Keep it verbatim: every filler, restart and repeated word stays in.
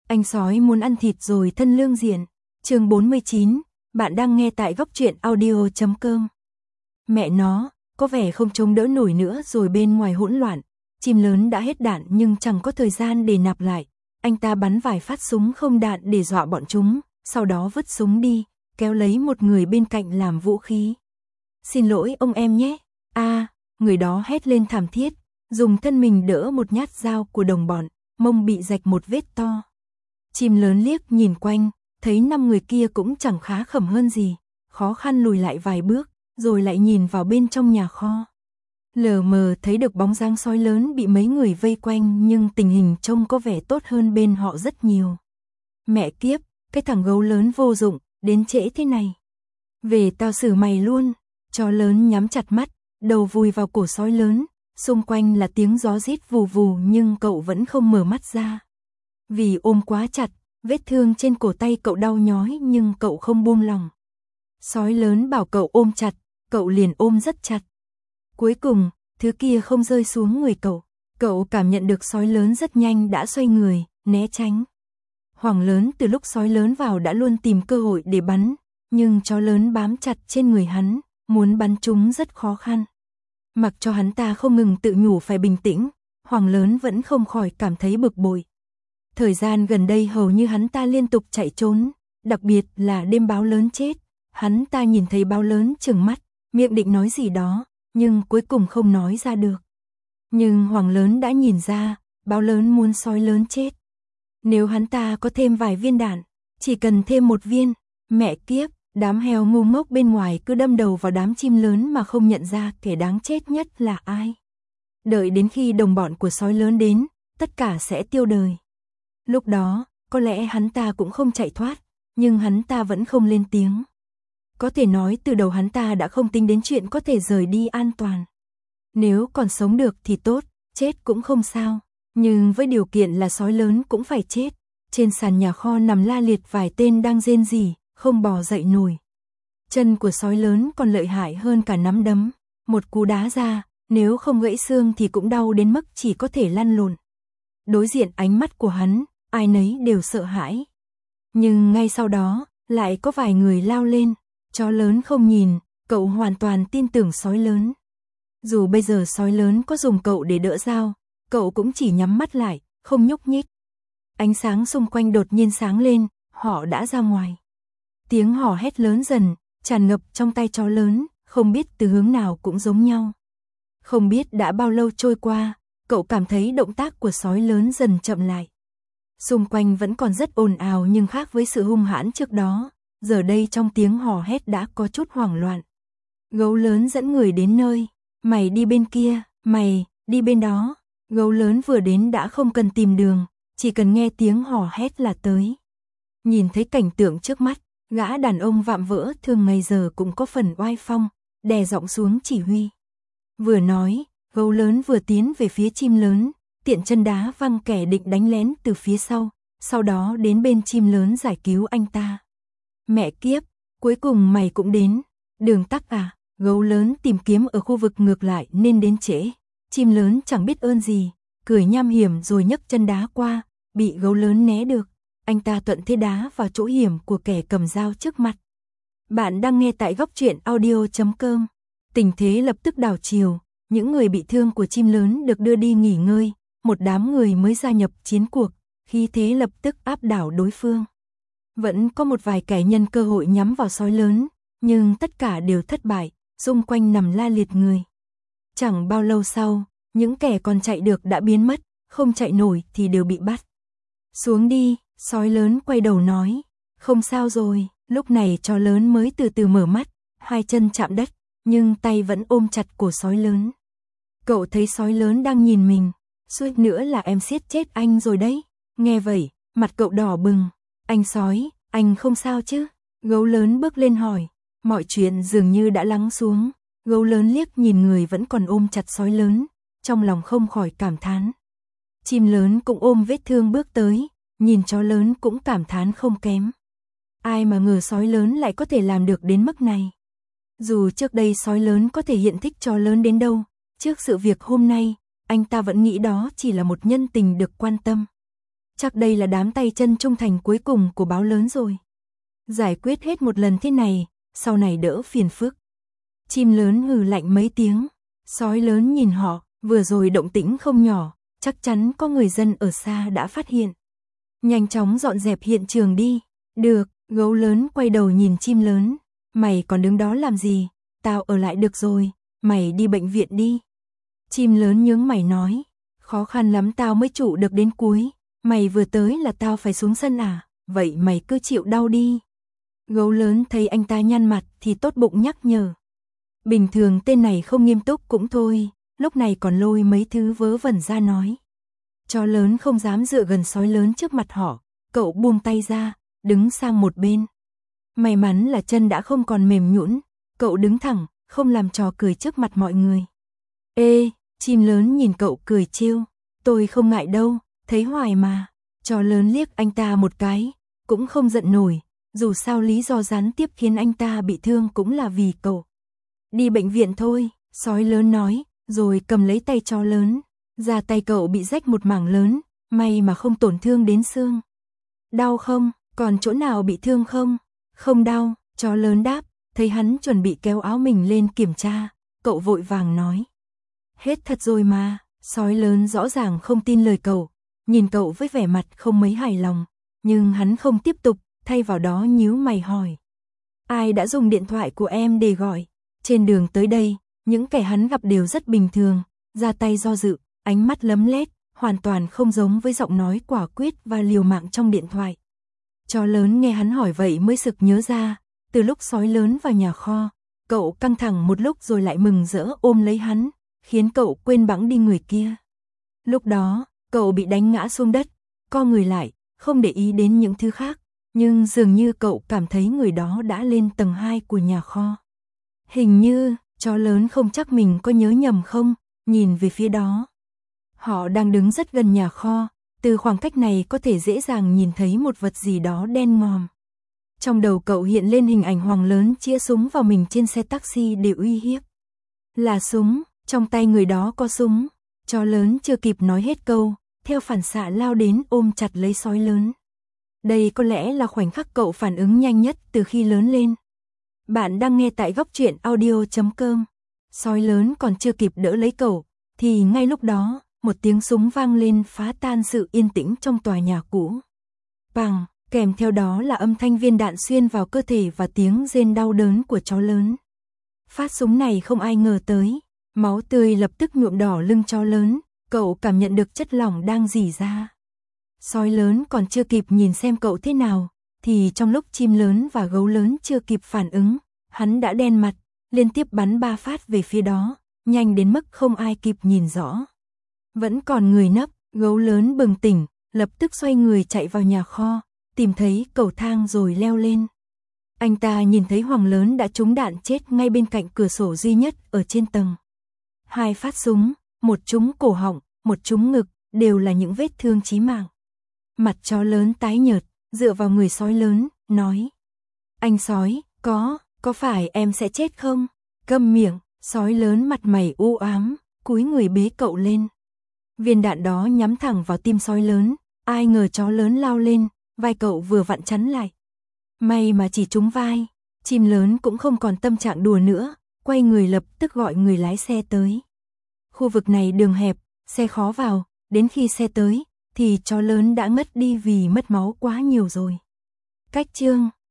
Anh sói muốn ăn thịt rồi thân lương diện. Chương bốn mươi chín, bạn đang nghe tại góc truyện audio chấm com. Mẹ nó, có vẻ không chống đỡ nổi nữa rồi, bên ngoài hỗn loạn. Chim lớn đã hết đạn nhưng chẳng có thời gian để nạp lại. Anh ta bắn vài phát súng không đạn để dọa bọn chúng, sau đó vứt súng đi, kéo lấy một người bên cạnh làm vũ khí. Xin lỗi ông em nhé. A, người đó hét lên thảm thiết, dùng thân mình đỡ một nhát dao của đồng bọn, mông bị rạch một vết to. Chim lớn liếc nhìn quanh, thấy năm người kia cũng chẳng khá khẩm hơn gì, khó khăn lùi lại vài bước, rồi lại nhìn vào bên trong nhà kho. Lờ mờ thấy được bóng dáng sói lớn bị mấy người vây quanh, nhưng tình hình trông có vẻ tốt hơn bên họ rất nhiều. Mẹ kiếp, cái thằng gấu lớn vô dụng, đến trễ thế này. Về tao xử mày luôn. Chó lớn nhắm chặt mắt, đầu vùi vào cổ sói lớn, xung quanh là tiếng gió rít vù vù nhưng cậu vẫn không mở mắt ra. Vì ôm quá chặt, vết thương trên cổ tay cậu đau nhói nhưng cậu không buông lòng. Sói lớn bảo cậu ôm chặt, cậu liền ôm rất chặt. Cuối cùng, thứ kia không rơi xuống người cậu, cậu cảm nhận được sói lớn rất nhanh đã xoay người, né tránh. Hoàng lớn từ lúc sói lớn vào đã luôn tìm cơ hội để bắn, nhưng chó lớn bám chặt trên người hắn, muốn bắn chúng rất khó khăn. Mặc cho hắn ta không ngừng tự nhủ phải bình tĩnh, Hoàng lớn vẫn không khỏi cảm thấy bực bội. Thời gian gần đây hầu như hắn ta liên tục chạy trốn, đặc biệt là đêm báo lớn chết, hắn ta nhìn thấy báo lớn trừng mắt, miệng định nói gì đó, nhưng cuối cùng không nói ra được. Nhưng Hoàng lớn đã nhìn ra, báo lớn muốn sói lớn chết. Nếu hắn ta có thêm vài viên đạn, chỉ cần thêm một viên, mẹ kiếp, đám heo ngu ngốc bên ngoài cứ đâm đầu vào đám chim lớn mà không nhận ra kẻ đáng chết nhất là ai. Đợi đến khi đồng bọn của sói lớn đến, tất cả sẽ tiêu đời. Lúc đó, có lẽ hắn ta cũng không chạy thoát, nhưng hắn ta vẫn không lên tiếng. Có thể nói từ đầu hắn ta đã không tính đến chuyện có thể rời đi an toàn. Nếu còn sống được thì tốt, chết cũng không sao, nhưng với điều kiện là sói lớn cũng phải chết. Trên sàn nhà kho nằm la liệt vài tên đang rên rỉ, không bò dậy nổi. Chân của sói lớn còn lợi hại hơn cả nắm đấm, một cú đá ra, nếu không gãy xương thì cũng đau đến mức chỉ có thể lăn lộn. Đối diện ánh mắt của hắn, ai nấy đều sợ hãi. Nhưng ngay sau đó, lại có vài người lao lên, chó lớn không nhìn, cậu hoàn toàn tin tưởng sói lớn. Dù bây giờ sói lớn có dùng cậu để đỡ dao, cậu cũng chỉ nhắm mắt lại, không nhúc nhích. Ánh sáng xung quanh đột nhiên sáng lên, họ đã ra ngoài. Tiếng hò hét lớn dần, tràn ngập trong tay chó lớn, không biết từ hướng nào cũng giống nhau. Không biết đã bao lâu trôi qua, cậu cảm thấy động tác của sói lớn dần chậm lại. Xung quanh vẫn còn rất ồn ào nhưng khác với sự hung hãn trước đó, giờ đây trong tiếng hò hét đã có chút hoảng loạn. Gấu lớn dẫn người đến nơi, mày đi bên kia, mày, đi bên đó. Gấu lớn vừa đến đã không cần tìm đường, chỉ cần nghe tiếng hò hét là tới. Nhìn thấy cảnh tượng trước mắt, gã đàn ông vạm vỡ thường ngày giờ cũng có phần oai phong, đè giọng xuống chỉ huy. Vừa nói, gấu lớn vừa tiến về phía chim lớn, tiện chân đá văng kẻ định đánh lén từ phía sau, sau đó đến bên chim lớn giải cứu anh ta. Mẹ kiếp, cuối cùng mày cũng đến. Đường tắc à, gấu lớn tìm kiếm ở khu vực ngược lại nên đến trễ. Chim lớn chẳng biết ơn gì, cười nham hiểm rồi nhấc chân đá qua, bị gấu lớn né được. Anh ta thuận thế đá vào chỗ hiểm của kẻ cầm dao trước mặt. Bạn đang nghe tại góc truyện audio chấm com. Tình thế lập tức đảo chiều, những người bị thương của chim lớn được đưa đi nghỉ ngơi, một đám người mới gia nhập chiến cuộc, khí thế lập tức áp đảo đối phương. Vẫn có một vài kẻ nhân cơ hội nhắm vào sói lớn, nhưng tất cả đều thất bại, xung quanh nằm la liệt người. Chẳng bao lâu sau, những kẻ còn chạy được đã biến mất, không chạy nổi thì đều bị bắt. Xuống đi, sói lớn quay đầu nói, không sao rồi. Lúc này chó lớn mới từ từ mở mắt, hai chân chạm đất, nhưng tay vẫn ôm chặt cổ sói lớn. Cậu thấy sói lớn đang nhìn mình, suýt nữa là em siết chết anh rồi đấy. Nghe vậy, mặt cậu đỏ bừng. Anh sói, anh không sao chứ? Gấu lớn bước lên hỏi. Mọi chuyện dường như đã lắng xuống. Gấu lớn liếc nhìn người vẫn còn ôm chặt sói lớn, trong lòng không khỏi cảm thán. Chim lớn cũng ôm vết thương bước tới, nhìn chó lớn cũng cảm thán không kém. Ai mà ngờ sói lớn lại có thể làm được đến mức này. Dù trước đây sói lớn có thể hiện thích chó lớn đến đâu, trước sự việc hôm nay, anh ta vẫn nghĩ đó chỉ là một nhân tình được quan tâm. chắc đây là đám tay chân trung thành cuối cùng của báo lớn rồi. Giải quyết hết một lần thế này, sau này đỡ phiền phức. Chim lớn hừ lạnh mấy tiếng, sói lớn nhìn họ, vừa rồi động tĩnh không nhỏ, chắc chắn có người dân ở xa đã phát hiện. Nhanh chóng dọn dẹp hiện trường đi. Được, gấu lớn quay đầu nhìn chim lớn, mày còn đứng đó làm gì, tao ở lại được rồi, mày đi bệnh viện đi. Chim lớn nhướng mày nói, khó khăn lắm tao mới trụ được đến cuối, mày vừa tới là tao phải xuống sân à, vậy mày cứ chịu đau đi. Gấu lớn thấy anh ta nhăn mặt thì tốt bụng nhắc nhở. Bình thường tên này không nghiêm túc cũng thôi, lúc này còn lôi mấy thứ vớ vẩn ra nói. Chó lớn không dám dựa gần sói lớn trước mặt họ, cậu buông tay ra, đứng sang một bên. May mắn là chân đã không còn mềm nhũn, cậu đứng thẳng, không làm trò cười trước mặt mọi người. Ê, chim lớn nhìn cậu cười trêu, tôi không ngại đâu, thấy hoài mà. Chó lớn liếc anh ta một cái, cũng không giận nổi, dù sao lý do gián tiếp khiến anh ta bị thương cũng là vì cậu. Đi bệnh viện thôi, sói lớn nói, rồi cầm lấy tay chó lớn. Da tay cậu bị rách một mảng lớn, may mà không tổn thương đến xương. Đau không? Còn chỗ nào bị thương không? Không đau, chó lớn đáp, thấy hắn chuẩn bị kéo áo mình lên kiểm tra, cậu vội vàng nói. Hết thật rồi mà, sói lớn rõ ràng không tin lời cậu, nhìn cậu với vẻ mặt không mấy hài lòng, nhưng hắn không tiếp tục, thay vào đó nhíu mày hỏi. Ai đã dùng điện thoại của em để gọi? Trên đường tới đây, những kẻ hắn gặp đều rất bình thường, ra tay do dự, ánh mắt lấm lét, hoàn toàn không giống với giọng nói quả quyết và liều mạng trong điện thoại. Chó lớn nghe hắn hỏi vậy mới sực nhớ ra, từ lúc sói lớn vào nhà kho, cậu căng thẳng một lúc rồi lại mừng rỡ ôm lấy hắn, khiến cậu quên bẵng đi người kia. Lúc đó, cậu bị đánh ngã xuống đất, co người lại, không để ý đến những thứ khác, nhưng dường như cậu cảm thấy người đó đã lên tầng hai của nhà kho. Hình như, chó lớn không chắc mình có nhớ nhầm không, nhìn về phía đó. Họ đang đứng rất gần nhà kho, từ khoảng cách này có thể dễ dàng nhìn thấy một vật gì đó đen ngòm. Trong đầu cậu hiện lên hình ảnh Hoàng lớn chĩa súng vào mình trên xe taxi để uy hiếp. Là súng, trong tay người đó có súng. Chó lớn chưa kịp nói hết câu, theo phản xạ lao đến ôm chặt lấy sói lớn. Đây có lẽ là khoảnh khắc cậu phản ứng nhanh nhất từ khi lớn lên. Bạn đang nghe tại góc truyện audio chấm com. Sói lớn còn chưa kịp đỡ lấy cậu, thì ngay lúc đó, một tiếng súng vang lên phá tan sự yên tĩnh trong tòa nhà cũ. Bang, kèm theo đó là âm thanh viên đạn xuyên vào cơ thể và tiếng rên đau đớn của chó lớn. Phát súng này không ai ngờ tới, máu tươi lập tức nhuộm đỏ lưng chó lớn, cậu cảm nhận được chất lỏng đang rỉ ra. Sói lớn còn chưa kịp nhìn xem cậu thế nào, thì trong lúc chim lớn và gấu lớn chưa kịp phản ứng, hắn đã đen mặt, liên tiếp bắn ba phát về phía đó, nhanh đến mức không ai kịp nhìn rõ. Vẫn còn người nấp, gấu lớn bừng tỉnh, lập tức xoay người chạy vào nhà kho, tìm thấy cầu thang rồi leo lên. Anh ta nhìn thấy Hoàng lớn đã trúng đạn chết ngay bên cạnh cửa sổ duy nhất ở trên tầng. Hai phát súng, một trúng cổ họng, một trúng ngực, đều là những vết thương chí mạng. Mặt chó lớn tái nhợt, dựa vào người sói lớn, nói. Anh sói, có, có phải em sẽ chết không? Câm miệng, sói lớn mặt mày u ám, cúi người bế cậu lên. Viên đạn đó nhắm thẳng vào tim sói lớn, ai ngờ chó lớn lao lên, vai cậu vừa vặn chắn lại. May mà chỉ trúng vai, chim lớn cũng không còn tâm trạng đùa nữa, quay người lập tức gọi người lái xe tới. Khu vực này đường hẹp, xe khó vào, đến khi xe tới, thì chó lớn đã ngất đi vì mất máu quá nhiều rồi. Cách chương